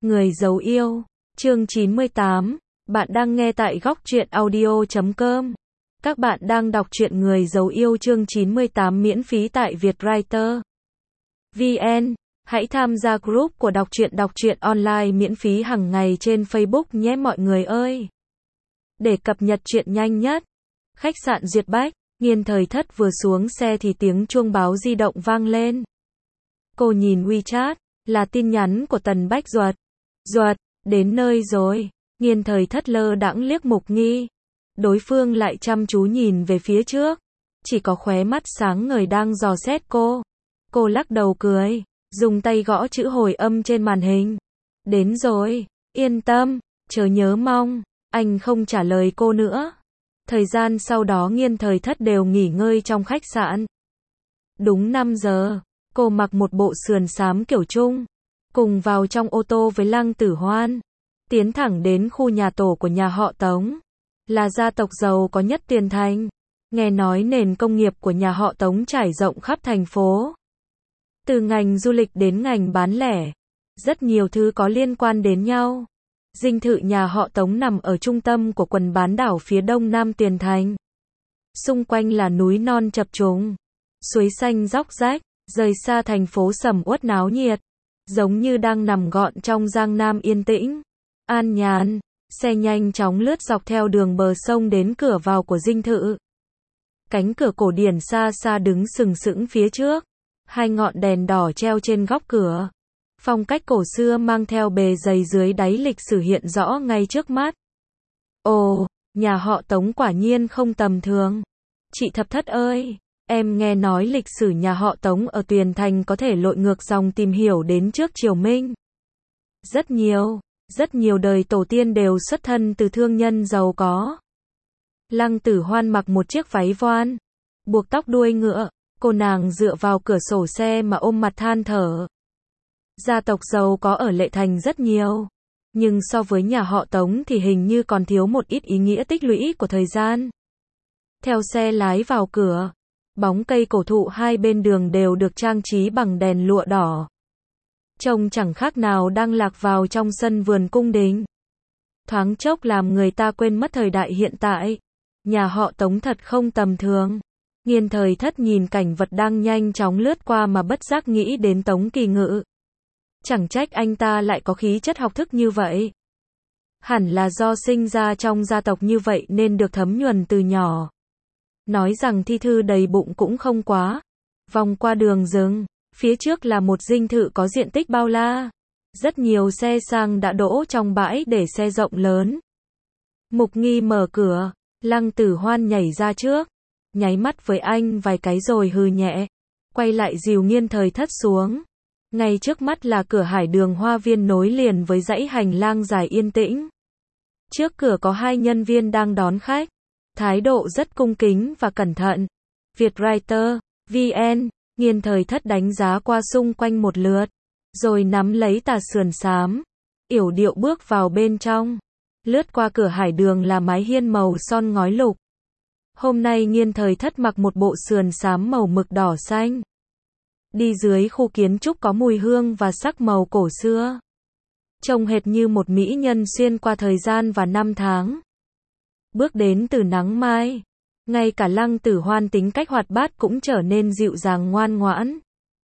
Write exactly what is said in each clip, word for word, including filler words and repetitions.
Người giấu yêu, chương chín mươi tám, bạn đang nghe tại góc truyện audio chấm com. Các bạn đang đọc truyện Người giấu yêu chương chín mươi tám miễn phí tại Vietwriter. vê en, hãy tham gia group của đọc truyện đọc truyện online miễn phí hàng ngày trên Facebook nhé mọi người ơi. Để cập nhật truyện nhanh nhất. Khách sạn Duyệt Bách, Nghiên Thời Thất vừa xuống xe thì tiếng chuông báo di động vang lên. Cô nhìn WeChat, là tin nhắn của Tần Bách Duật. Duật, đến nơi rồi. Nghiên Thời Thất lơ đãng liếc Mục Nghi. Đối phương lại chăm chú nhìn về phía trước. Chỉ có khóe mắt sáng ngời đang dò xét cô. Cô lắc đầu cười, dùng tay gõ chữ hồi âm trên màn hình. Đến rồi, yên tâm, chớ nhớ mong. Anh không trả lời cô nữa. Thời gian sau đó Nghiên Thời Thất đều nghỉ ngơi trong khách sạn. Đúng năm giờ, cô mặc một bộ sườn xám kiểu Trung, cùng vào trong ô tô với Lăng Tử Hoan, tiến thẳng đến khu nhà tổ của nhà họ Tống, là gia tộc giàu có nhất Tiền Thành. Nghe nói nền công nghiệp của nhà họ Tống trải rộng khắp thành phố. Từ ngành du lịch đến ngành bán lẻ, rất nhiều thứ có liên quan đến nhau. Dinh thự nhà họ Tống nằm ở trung tâm của quần bán đảo phía đông nam Tiền Thành. Xung quanh là núi non chập trùng, suối xanh róc rách, rời xa thành phố sầm uất náo nhiệt, giống như đang nằm gọn trong Giang Nam yên tĩnh, an nhàn. Xe nhanh chóng lướt dọc theo đường bờ sông đến cửa vào của dinh thự. Cánh cửa cổ điển xa xa đứng sừng sững phía trước, hai ngọn đèn đỏ treo trên góc cửa. Phong cách cổ xưa mang theo bề dày dưới đáy lịch sử hiện rõ ngay trước mắt. Ồ, nhà họ Tống quả nhiên không tầm thường. Chị Thập Thất ơi, em nghe nói lịch sử nhà họ Tống ở Tuyền Thành có thể lội ngược dòng tìm hiểu đến trước triều Minh. Rất nhiều, rất nhiều đời tổ tiên đều xuất thân từ thương nhân giàu có. Lăng Tử Hoan mặc một chiếc váy voan, buộc tóc đuôi ngựa, cô nàng dựa vào cửa sổ xe mà ôm mặt than thở. Gia tộc giàu có ở Lệ Thành rất nhiều, nhưng so với nhà họ Tống thì hình như còn thiếu một ít ý nghĩa tích lũy của thời gian. Theo xe lái vào cửa, bóng cây cổ thụ hai bên đường đều được trang trí bằng đèn lụa đỏ. Trông chẳng khác nào đang lạc vào trong sân vườn cung đình. Thoáng chốc làm người ta quên mất thời đại hiện tại. Nhà họ Tống thật không tầm thường. Nghiên Thời Thất nhìn cảnh vật đang nhanh chóng lướt qua mà bất giác nghĩ đến Tống Kỳ Ngự. Chẳng trách anh ta lại có khí chất học thức như vậy. Hẳn là do sinh ra trong gia tộc như vậy nên được thấm nhuần từ nhỏ. Nói rằng thi thư đầy bụng cũng không quá. Vòng qua đường rừng, phía trước là một dinh thự có diện tích bao la. Rất nhiều xe sang đã đỗ trong bãi để xe rộng lớn. Mục Nghi mở cửa, Lăng Tử Hoan nhảy ra trước, nháy mắt với anh vài cái rồi hừ nhẹ, quay lại dìu Nghiên Thời Thất xuống. Ngay trước mắt là cửa hải đường hoa viên nối liền với dãy hành lang dài yên tĩnh. Trước cửa có hai nhân viên đang đón khách, thái độ rất cung kính và cẩn thận. Vietwriter, vê en, Nghiên Thời Thất đánh giá qua xung quanh một lượt, rồi nắm lấy tà sườn xám, yểu điệu bước vào bên trong. Lướt qua cửa hải đường là mái hiên màu son ngói lục. Hôm nay Nghiên Thời Thất mặc một bộ sườn xám màu mực đỏ xanh. Đi dưới khu kiến trúc có mùi hương và sắc màu cổ xưa. Trông hệt như một mỹ nhân xuyên qua thời gian và năm tháng. Bước đến từ nắng mai. Ngay cả Lăng Tử Hoan tính cách hoạt bát cũng trở nên dịu dàng ngoan ngoãn.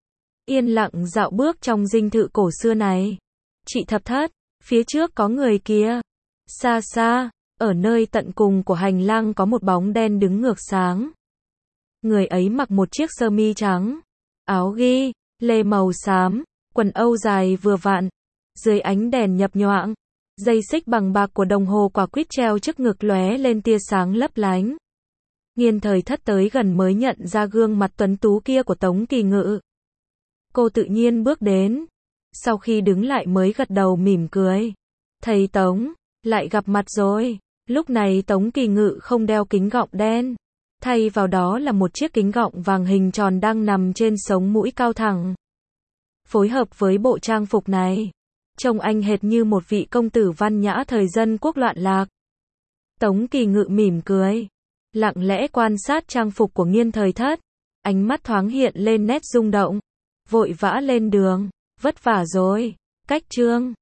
Yên lặng dạo bước trong dinh thự cổ xưa này. Chị Thập Thất, phía trước có người kia. Xa xa, ở nơi tận cùng của hành lang có một bóng đen đứng ngược sáng. Người ấy mặc một chiếc sơ mi trắng, áo ghi, lê màu xám, quần âu dài vừa vặn. Dưới ánh đèn nhập nhoạng, dây xích bằng bạc của đồng hồ quả quýt treo trước ngực lóe lên tia sáng lấp lánh. Nghiên Thời Thất tới gần mới nhận ra gương mặt tuấn tú kia của Tống Kỳ Ngự. Cô tự nhiên bước đến, sau khi đứng lại mới gật đầu mỉm cười. Thầy Tống, lại gặp mặt rồi. Lúc này Tống Kỳ Ngự không đeo kính gọng đen, thay vào đó là một chiếc kính gọng vàng hình tròn đang nằm trên sống mũi cao thẳng. Phối hợp với bộ trang phục này, trông anh hệt như một vị công tử văn nhã thời dân quốc loạn lạc. Tống Kỳ Ngự mỉm cười, lặng lẽ quan sát trang phục của Nghiên Thời Thất, ánh mắt thoáng hiện lên nét rung động. Vội vã lên đường, vất vả rồi. Cách chương